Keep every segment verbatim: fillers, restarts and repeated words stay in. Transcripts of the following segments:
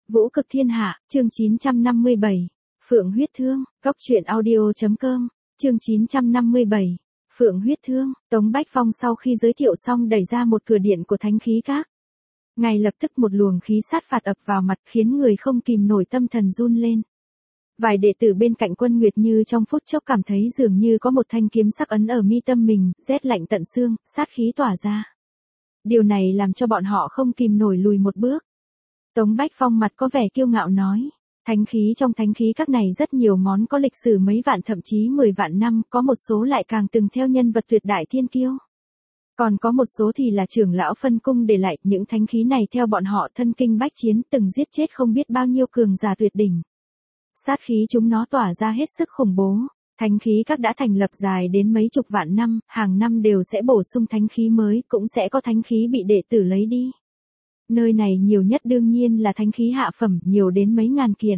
Vũ cực thiên hạ, chương chín trăm năm mươi bảy. Phượng huyết thương, góc truyện audio.com, chương chín trăm năm mươi bảy. Phượng huyết thương, Tống Bách Phong sau khi giới thiệu xong đẩy ra một cửa điện của thánh khí các. Ngay lập tức một luồng khí sát phạt ập vào mặt khiến người không kìm nổi tâm thần run lên. Vài đệ tử bên cạnh Quân Nguyệt Như trong phút chốc cảm thấy dường như có một thanh kiếm sắc ấn ở mi tâm mình, rét lạnh tận xương, sát khí tỏa ra. Điều này làm cho bọn họ không kìm nổi lùi một bước. Tống Bách Phong mặt có vẻ kiêu ngạo nói, thánh khí trong thánh khí các này rất nhiều món có lịch sử mấy vạn thậm chí mười vạn năm, có một số lại càng từng theo nhân vật tuyệt đại thiên kiêu. Còn có một số thì là trưởng lão phân cung để lại, những thánh khí này theo bọn họ thân kinh bách chiến từng giết chết không biết bao nhiêu cường giả tuyệt đỉnh. Sát khí chúng nó tỏa ra hết sức khủng bố. Thánh khí các đã thành lập dài đến mấy chục vạn năm, hàng năm đều sẽ bổ sung thánh khí mới, cũng sẽ có thánh khí bị đệ tử lấy đi. Nơi này nhiều nhất đương nhiên là thánh khí hạ phẩm, nhiều đến mấy ngàn kiện.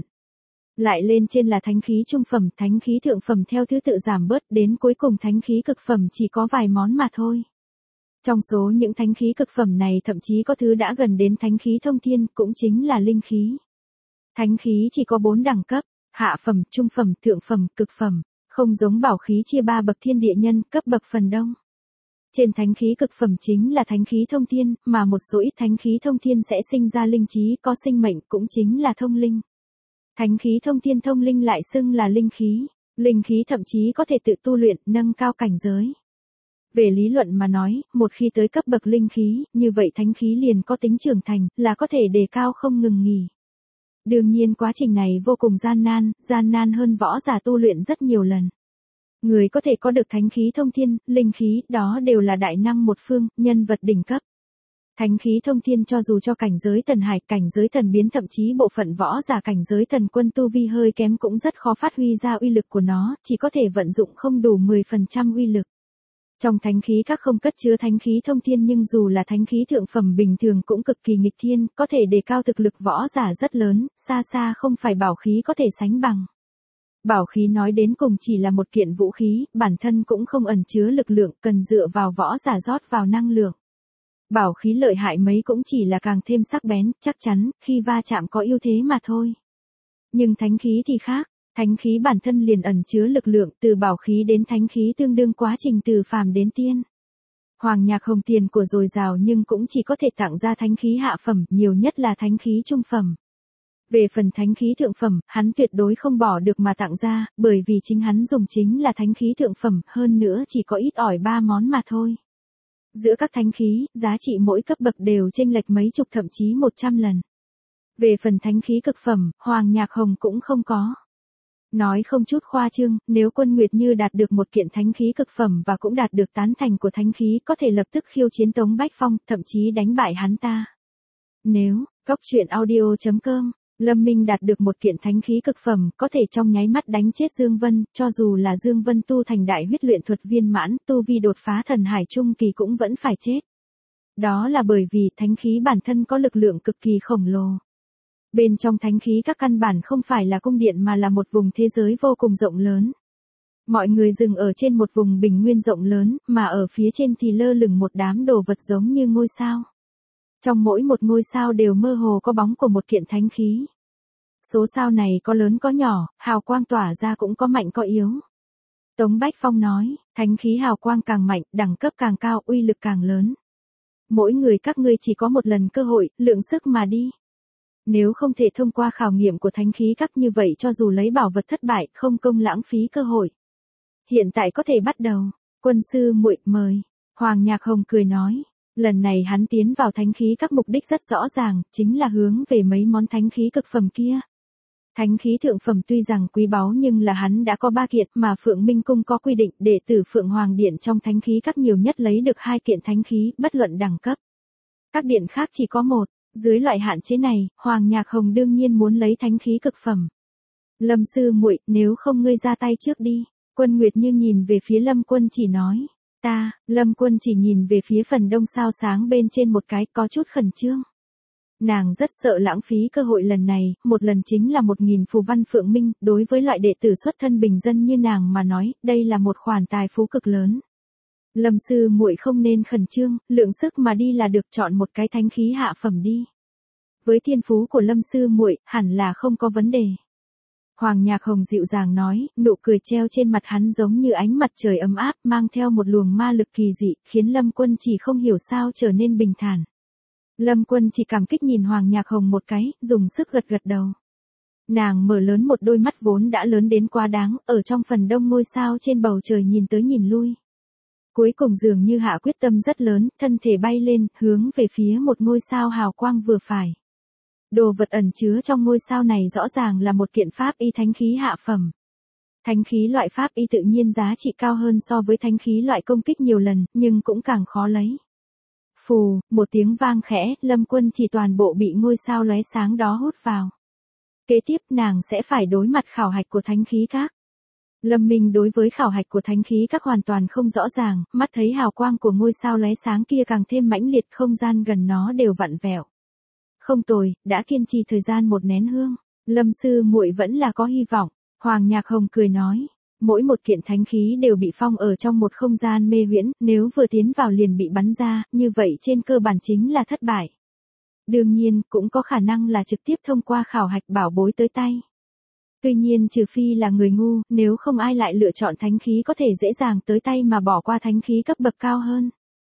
Lại lên trên là thánh khí trung phẩm, thánh khí thượng phẩm theo thứ tự giảm bớt, đến cuối cùng thánh khí cực phẩm chỉ có vài món mà thôi. Trong số những thánh khí cực phẩm này thậm chí có thứ đã gần đến thánh khí thông thiên, cũng chính là linh khí. Thánh khí chỉ có bốn đẳng cấp, hạ phẩm, trung phẩm, thượng phẩm, cực phẩm, không giống bảo khí chia ba bậc thiên địa nhân, cấp bậc phần đông. Trên thánh khí cực phẩm chính là thánh khí thông thiên, mà một số ít thánh khí thông thiên sẽ sinh ra linh trí, có sinh mệnh, cũng chính là thông linh. Thánh khí thông thiên thông linh lại xưng là linh khí, linh khí thậm chí có thể tự tu luyện, nâng cao cảnh giới. Về lý luận mà nói, một khi tới cấp bậc linh khí, như vậy thánh khí liền có tính trưởng thành, là có thể đề cao không ngừng nghỉ. Đương nhiên quá trình này vô cùng gian nan, gian nan hơn võ giả tu luyện rất nhiều lần. Người có thể có được thánh khí thông thiên, linh khí, đó đều là đại năng một phương, nhân vật đỉnh cấp. Thánh khí thông thiên cho dù cho cảnh giới thần hải, cảnh giới thần biến, thậm chí bộ phận võ giả cảnh giới thần quân tu vi hơi kém cũng rất khó phát huy ra uy lực của nó, chỉ có thể vận dụng không đủ mười phần trăm uy lực. Trong thánh khí các không cất chứa thánh khí thông thiên, nhưng dù là thánh khí thượng phẩm bình thường cũng cực kỳ nghịch thiên, có thể đề cao thực lực võ giả rất lớn, xa xa không phải bảo khí có thể sánh bằng. Bảo khí nói đến cùng chỉ là một kiện vũ khí, bản thân cũng không ẩn chứa lực lượng, cần dựa vào võ giả rót vào năng lượng. Bảo khí lợi hại mấy cũng chỉ là càng thêm sắc bén, chắc chắn, khi va chạm có ưu thế mà thôi. Nhưng thánh khí thì khác, thánh khí bản thân liền ẩn chứa lực lượng, từ bảo khí đến thánh khí tương đương quá trình từ phàm đến tiên. Hoàng Nhạc Hồng tiền của dồi dào nhưng cũng chỉ có thể tặng ra thánh khí hạ phẩm, nhiều nhất là thánh khí trung phẩm. Về phần thánh khí thượng phẩm, hắn tuyệt đối không bỏ được mà tặng ra, bởi vì chính hắn dùng chính là thánh khí thượng phẩm, hơn nữa chỉ có ít ỏi ba món mà thôi. Giữa các thánh khí, giá trị mỗi cấp bậc đều chênh lệch mấy chục thậm chí một trăm lần. Về phần thánh khí cực phẩm, Hoàng Nhạc Hồng cũng không có. Nói không chút khoa trương, nếu Quân Nguyệt Như đạt được một kiện thánh khí cực phẩm và cũng đạt được tán thành của thánh khí, có thể lập tức khiêu chiến Tống Bách Phong, thậm chí đánh bại hắn ta. Nếu, góc truyện audio.com, Lâm Minh đạt được một kiện thánh khí cực phẩm, có thể trong nháy mắt đánh chết Dương Vân, cho dù là Dương Vân tu thành đại huyết luyện thuật viên mãn, tu vi đột phá thần hải trung kỳ cũng vẫn phải chết. Đó là bởi vì thánh khí bản thân có lực lượng cực kỳ khổng lồ. Bên trong thánh khí các căn bản không phải là cung điện mà là một vùng thế giới vô cùng rộng lớn. Mọi người dừng ở trên một vùng bình nguyên rộng lớn, mà ở phía trên thì lơ lửng một đám đồ vật giống như ngôi sao. Trong mỗi một ngôi sao đều mơ hồ có bóng của một kiện thánh khí. Số sao này có lớn có nhỏ, hào quang tỏa ra cũng có mạnh có yếu. Tống Bách Phong nói, thánh khí hào quang càng mạnh, đẳng cấp càng cao, uy lực càng lớn. Mỗi người các ngươi chỉ có một lần cơ hội, lượng sức mà đi. Nếu không thể thông qua khảo nghiệm của thánh khí các như vậy, cho dù lấy bảo vật thất bại, không công lãng phí cơ hội. Hiện tại có thể bắt đầu. Quân sư muội mời. Hoàng Nhạc Hồng cười nói. Lần này hắn tiến vào thánh khí các mục đích rất rõ ràng, chính là hướng về mấy món thánh khí cực phẩm kia. Thánh khí thượng phẩm tuy rằng quý báu nhưng là hắn đã có ba kiện, mà Phượng Minh Cung có quy định đệ tử Phượng Hoàng Điện trong thánh khí các nhiều nhất lấy được hai kiện thánh khí, bất luận đẳng cấp. Các điện khác chỉ có một. Dưới loại hạn chế này, Hoàng Nhạc Hồng đương nhiên muốn lấy thánh khí cực phẩm. Lâm sư muội, nếu không ngươi ra tay trước đi. Quân Nguyệt Như nhìn về phía Lâm Quân Chỉ nói. Ta, Lâm Quân Chỉ nhìn về phía phần đông sao sáng bên trên một cái, có chút khẩn trương. Nàng rất sợ lãng phí cơ hội lần này, một lần chính là một nghìn phù văn Phượng Minh, đối với loại đệ tử xuất thân bình dân như nàng mà nói, đây là một khoản tài phú cực lớn. Lâm sư muội không nên khẩn trương, lượng sức mà đi là được, chọn một cái thánh khí hạ phẩm đi. Với thiên phú của Lâm sư muội, hẳn là không có vấn đề. Hoàng Nhạc Hồng dịu dàng nói, nụ cười treo trên mặt hắn giống như ánh mặt trời ấm áp, mang theo một luồng ma lực kỳ dị, khiến Lâm Quân Chỉ không hiểu sao trở nên bình thản. Lâm Quân Chỉ cảm kích nhìn Hoàng Nhạc Hồng một cái, dùng sức gật gật đầu. Nàng mở lớn một đôi mắt vốn đã lớn đến quá đáng, ở trong phần đông ngôi sao trên bầu trời nhìn tới nhìn lui. Cuối cùng dường như hạ quyết tâm rất lớn, thân thể bay lên, hướng về phía một ngôi sao hào quang vừa phải. Đồ vật ẩn chứa trong ngôi sao này rõ ràng là một kiện pháp y thánh khí hạ phẩm. Thánh khí loại pháp y tự nhiên giá trị cao hơn so với thánh khí loại công kích nhiều lần, nhưng cũng càng khó lấy. Phù, một tiếng vang khẽ, Lâm Quân Chỉ toàn bộ bị ngôi sao lóe sáng đó hút vào. Kế tiếp nàng sẽ phải đối mặt khảo hạch của thánh khí các. Lâm Minh đối với khảo hạch của thánh khí các hoàn toàn không rõ ràng, mắt thấy hào quang của ngôi sao lóe sáng kia càng thêm mãnh liệt, không gian gần nó đều vặn vẹo. Không tồi, đã kiên trì thời gian một nén hương, Lâm sư muội vẫn là có hy vọng. Hoàng Nhạc Hồng cười nói, mỗi một kiện thánh khí đều bị phong ở trong một không gian mê huyễn, nếu vừa tiến vào liền bị bắn ra, như vậy trên cơ bản chính là thất bại. Đương nhiên, cũng có khả năng là trực tiếp thông qua khảo hạch bảo bối tới tay. Tuy nhiên trừ phi là người ngu, nếu không ai lại lựa chọn thánh khí có thể dễ dàng tới tay mà bỏ qua thánh khí cấp bậc cao hơn.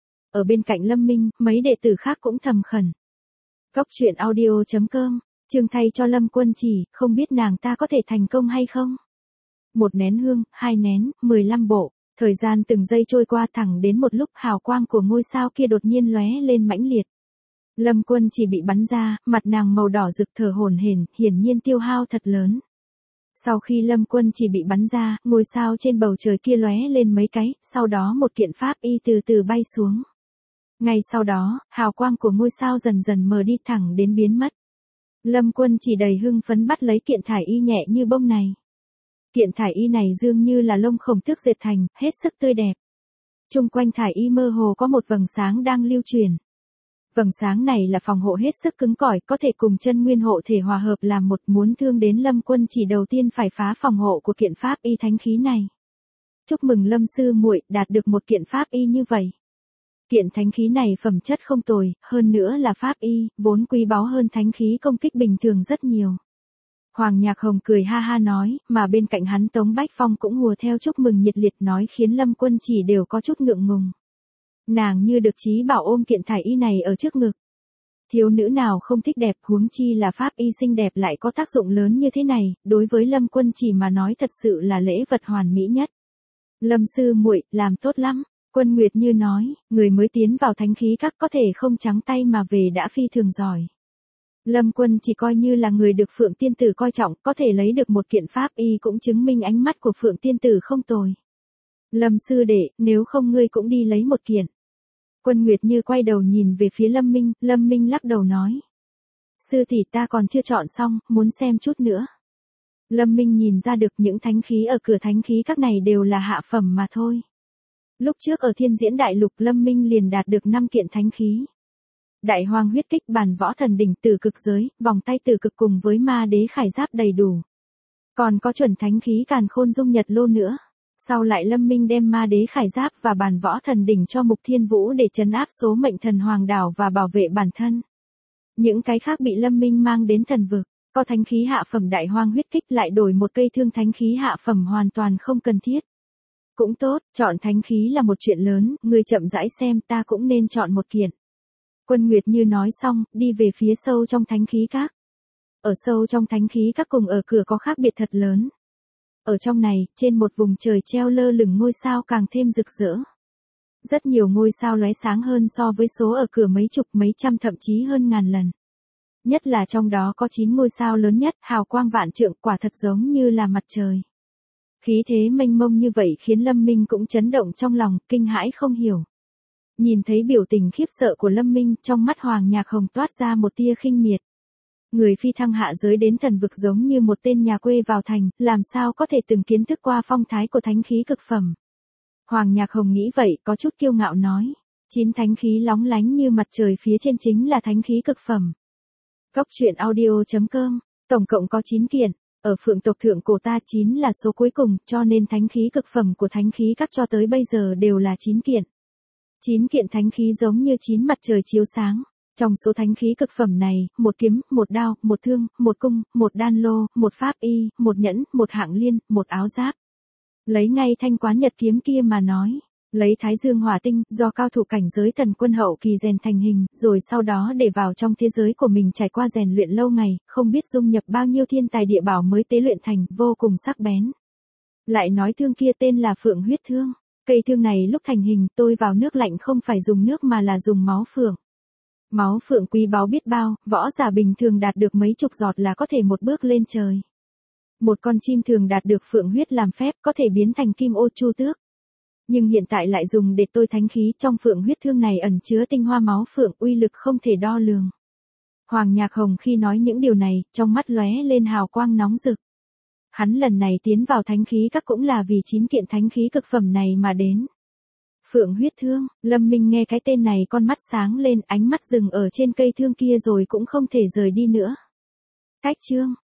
Ở bên cạnh Lâm Minh, mấy đệ tử khác cũng thầm khẩn. Góc truyện audio chấm com, chương thay cho Lâm Quân Chỉ, không biết nàng ta có thể thành công hay không? Một nén hương, hai nén, mười lăm bộ, thời gian từng giây trôi qua thẳng đến một lúc hào quang của ngôi sao kia đột nhiên lóe lên mãnh liệt. Lâm Quân Chỉ bị bắn ra, mặt nàng màu đỏ rực thở hổn hển, hiển nhiên tiêu hao thật lớn. Sau khi Lâm Quân Chỉ bị bắn ra, ngôi sao trên bầu trời kia lóe lên mấy cái, sau đó một kiện pháp y từ từ bay xuống. Ngay sau đó, hào quang của ngôi sao dần dần mờ đi thẳng đến biến mất. Lâm Quân Chỉ đầy hưng phấn bắt lấy kiện thải y nhẹ như bông này. Kiện thải y này dường như là lông khổng tước dệt thành, hết sức tươi đẹp. Trung quanh thải y mơ hồ có một vầng sáng đang lưu truyền. Vầng sáng này là phòng hộ hết sức cứng cỏi, có thể cùng chân nguyên hộ thể hòa hợp làm một, muốn thương đến Lâm Quân Chỉ đầu tiên phải phá phòng hộ của kiện pháp y thánh khí này. Chúc mừng Lâm sư muội đạt được một kiện pháp y như vậy. Kiện thánh khí này phẩm chất không tồi, hơn nữa là pháp y, vốn quý báu hơn thánh khí công kích bình thường rất nhiều. Hoàng Nhạc Hồng cười ha ha nói, mà bên cạnh hắn Tống Bách Phong cũng hùa theo chúc mừng nhiệt liệt nói khiến Lâm Quân Chỉ đều có chút ngượng ngùng. Nàng như được trí bảo ôm kiện thải y này ở trước ngực. Thiếu nữ nào không thích đẹp, huống chi là pháp y xinh đẹp lại có tác dụng lớn như thế này, đối với Lâm Quân Chỉ mà nói thật sự là lễ vật hoàn mỹ nhất. Lâm sư muội làm tốt lắm. Quân Nguyệt Như nói, người mới tiến vào thánh khí các có thể không trắng tay mà về đã phi thường giỏi. Lâm Quân Chỉ coi như là người được Phượng Tiên Tử coi trọng, có thể lấy được một kiện pháp y cũng chứng minh ánh mắt của Phượng Tiên Tử không tồi. Lâm sư đệ, nếu không ngươi cũng đi lấy một kiện. Quân Nguyệt Như quay đầu nhìn về phía Lâm Minh, Lâm Minh lắc đầu nói. Sư tỷ ta còn chưa chọn xong, muốn xem chút nữa. Lâm Minh nhìn ra được những thánh khí ở cửa thánh khí các này đều là hạ phẩm mà thôi. Lúc trước ở Thiên Diễn Đại Lục Lâm Minh liền đạt được năm kiện thánh khí. Đại Hoang huyết kích, bàn võ thần đỉnh, tử cực giới, vòng tay tử cực cùng với ma đế khải giáp đầy đủ. Còn có chuẩn thánh khí càn khôn dung nhật lô nữa. Sau lại Lâm Minh đem ma đế khải giáp và bàn võ thần đỉnh cho Mục Thiên Vũ để trấn áp số mệnh thần hoàng đảo và bảo vệ bản thân. Những cái khác bị Lâm Minh mang đến thần vực. Có thánh khí hạ phẩm Đại Hoang huyết kích lại đổi một cây thương thánh khí hạ phẩm hoàn toàn không cần thiết. Cũng tốt, chọn thánh khí là một chuyện lớn, người chậm rãi xem, ta cũng nên chọn một kiện. Quân Nguyệt Như nói xong, đi về phía sâu trong thánh khí các. Ở sâu trong thánh khí các cùng ở cửa có khác biệt thật lớn. Ở trong này, trên một vùng trời treo lơ lửng ngôi sao càng thêm rực rỡ. Rất nhiều ngôi sao lóe sáng hơn so với số ở cửa mấy chục mấy trăm thậm chí hơn ngàn lần. Nhất là trong đó có chín ngôi sao lớn nhất, hào quang vạn trượng, quả thật giống như là mặt trời. Khí thế mênh mông như vậy khiến Lâm Minh cũng chấn động trong lòng, kinh hãi không hiểu. Nhìn thấy biểu tình khiếp sợ của Lâm Minh, trong mắt Hoàng Nhạc Hồng toát ra một tia khinh miệt. Người phi thăng hạ giới đến thần vực giống như một tên nhà quê vào thành, làm sao có thể từng kiến thức qua phong thái của thánh khí cực phẩm. Hoàng Nhạc Hồng nghĩ vậy, có chút kiêu ngạo nói. Chín thánh khí lóng lánh như mặt trời phía trên chính là thánh khí cực phẩm. Góc truyện audio chấm com, tổng cộng có chín kiện. Ở Phượng tộc thượng cổ ta chín là số cuối cùng, cho nên thánh khí cực phẩm của thánh khí các cho tới bây giờ đều là chín kiện. chín kiện thánh khí giống như chín mặt trời chiếu sáng. Trong số thánh khí cực phẩm này, một kiếm, một đao, một thương, một cung, một đan lô, một pháp y, một nhẫn, một hạng liên, một áo giáp. Lấy ngay thanh quán nhật kiếm kia mà nói. Lấy thái dương hỏa tinh, do cao thủ cảnh giới thần quân hậu kỳ rèn thành hình, rồi sau đó để vào trong thế giới của mình trải qua rèn luyện lâu ngày, không biết dung nhập bao nhiêu thiên tài địa bảo mới tế luyện thành, vô cùng sắc bén. Lại nói thương kia tên là Phượng huyết thương. Cây thương này lúc thành hình tôi vào nước lạnh không phải dùng nước mà là dùng máu phượng. Máu phượng quý báu biết bao, võ giả bình thường đạt được mấy chục giọt là có thể một bước lên trời. Một con chim thường đạt được phượng huyết làm phép có thể biến thành kim ô chu tước. Nhưng hiện tại lại dùng để tôi thánh khí, trong phượng huyết thương này ẩn chứa tinh hoa máu phượng, uy lực không thể đo lường. Hoàng Nhạc Hồng khi nói những điều này, trong mắt lóe lên hào quang nóng rực. Hắn lần này tiến vào thánh khí các cũng là vì chín kiện thánh khí cực phẩm này mà đến. Phượng huyết thương, Lâm Minh nghe cái tên này con mắt sáng lên, ánh mắt dừng ở trên cây thương kia rồi cũng không thể rời đi nữa. Cách chương